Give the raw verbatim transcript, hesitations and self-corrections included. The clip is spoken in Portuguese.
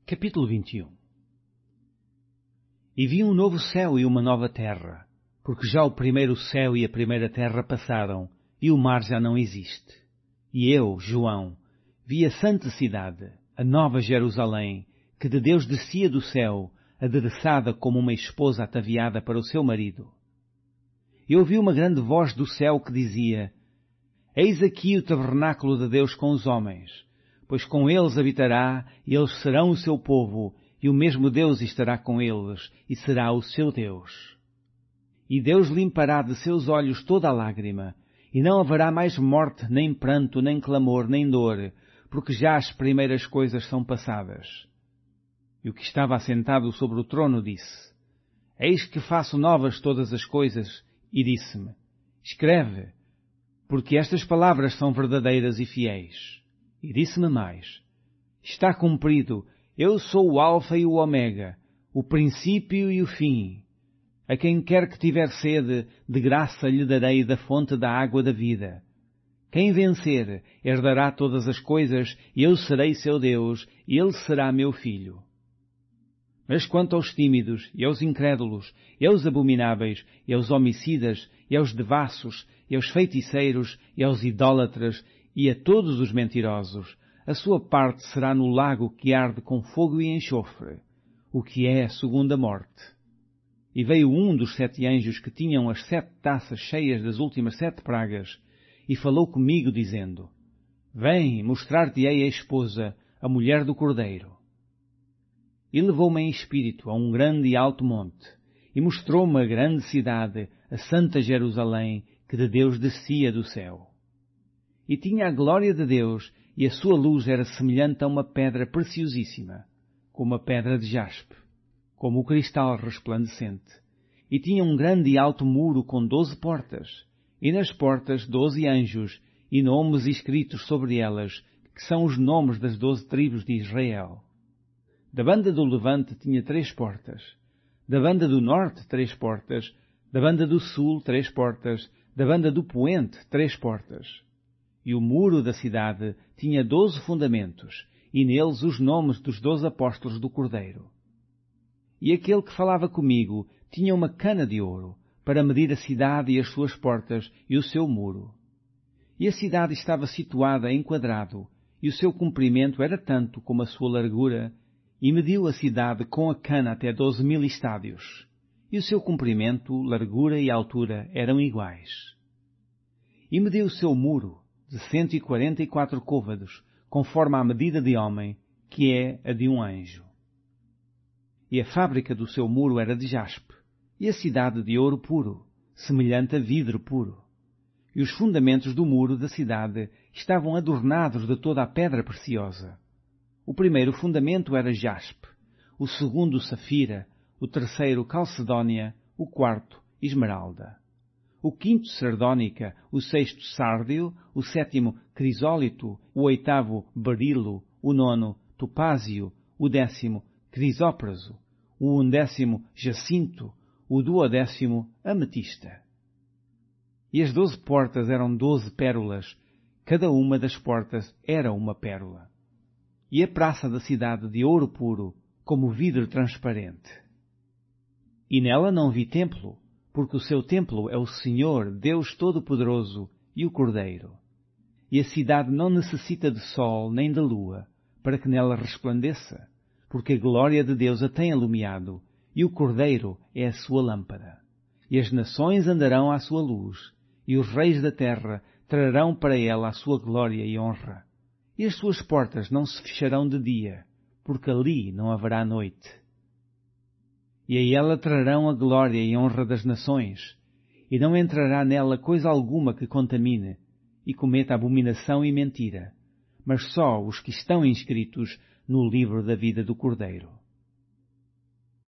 Capítulo vinte e um. E vi um novo céu e uma nova terra, porque já o primeiro céu e a primeira terra passaram, e o mar já não existe. E eu, João, vi a santa cidade, a nova Jerusalém, que de Deus descia do céu, adereçada como uma esposa ataviada para o seu marido. E ouvi uma grande voz do céu que dizia: Eis aqui o tabernáculo de Deus com os homens, pois com eles habitará, e eles serão o seu povo, e o mesmo Deus estará com eles, e será o seu Deus. E Deus limpará de seus olhos toda a lágrima, e não haverá mais morte, nem pranto, nem clamor, nem dor, porque já as primeiras coisas são passadas. E o que estava assentado sobre o trono disse: Eis que faço novas todas as coisas, e disse-me: Escreve, porque estas palavras são verdadeiras e fiéis. E disse-me mais: Está cumprido, eu sou o Alfa e o Ômega, o princípio e o fim. A quem quer que tiver sede, de graça lhe darei da fonte da água da vida. Quem vencer, herdará todas as coisas, e eu serei seu Deus, e ele será meu filho. Mas quanto aos tímidos, e aos incrédulos, e aos abomináveis, e aos homicidas, e aos devassos, e aos feiticeiros, e aos idólatras, e a todos os mentirosos, a sua parte será no lago que arde com fogo e enxofre, o que é a segunda morte. E veio um dos sete anjos que tinham as sete taças cheias das últimas sete pragas, e falou comigo, dizendo: Vem, mostrar-te-ei a esposa, a mulher do Cordeiro. E levou-me em espírito a um grande e alto monte, e mostrou-me a grande cidade, a santa Jerusalém, que de Deus descia do céu. E tinha a glória de Deus, e a sua luz era semelhante a uma pedra preciosíssima, como a pedra de jaspe, como o cristal resplandecente. E tinha um grande e alto muro com doze portas, e nas portas doze anjos, e nomes escritos sobre elas, que são os nomes das doze tribos de Israel. Da banda do levante tinha três portas, da banda do norte três portas, da banda do sul três portas, da banda do poente três portas. E o muro da cidade tinha doze fundamentos, e neles os nomes dos doze apóstolos do Cordeiro. E aquele que falava comigo tinha uma cana de ouro, para medir a cidade e as suas portas e o seu muro. E a cidade estava situada em quadrado, e o seu comprimento era tanto como a sua largura, e mediu a cidade com a cana até doze mil estádios, e o seu comprimento, largura e altura eram iguais. E mediu o seu muro de cento e quarenta e quatro côvados, conforme à medida de homem, que é a de um anjo. E a fábrica do seu muro era de jaspe, e a cidade de ouro puro, semelhante a vidro puro. E os fundamentos do muro da cidade estavam adornados de toda a pedra preciosa. O primeiro fundamento era jaspe, o segundo safira, o terceiro calcedónia, o quarto esmeralda, o quinto sardônica, o sexto sárdio, o sétimo crisólito, o oitavo berilo, o nono topázio, o décimo crisópraso, o undécimo jacinto, o duodécimo ametista. E as doze portas eram doze pérolas, cada uma das portas era uma pérola. E a praça da cidade de ouro puro, como vidro transparente. E nela não vi templo, porque o seu templo é o Senhor, Deus Todo-Poderoso, e o Cordeiro. E a cidade não necessita de sol nem de lua, para que nela resplandeça, porque a glória de Deus a tem alumiado, e o Cordeiro é a sua lâmpada. E as nações andarão à sua luz, e os reis da terra trarão para ela a sua glória e honra. E as suas portas não se fecharão de dia, porque ali não haverá noite. E a ela trarão a glória e honra das nações, e não entrará nela coisa alguma que contamine, e cometa abominação e mentira, mas só os que estão inscritos no livro da vida do Cordeiro.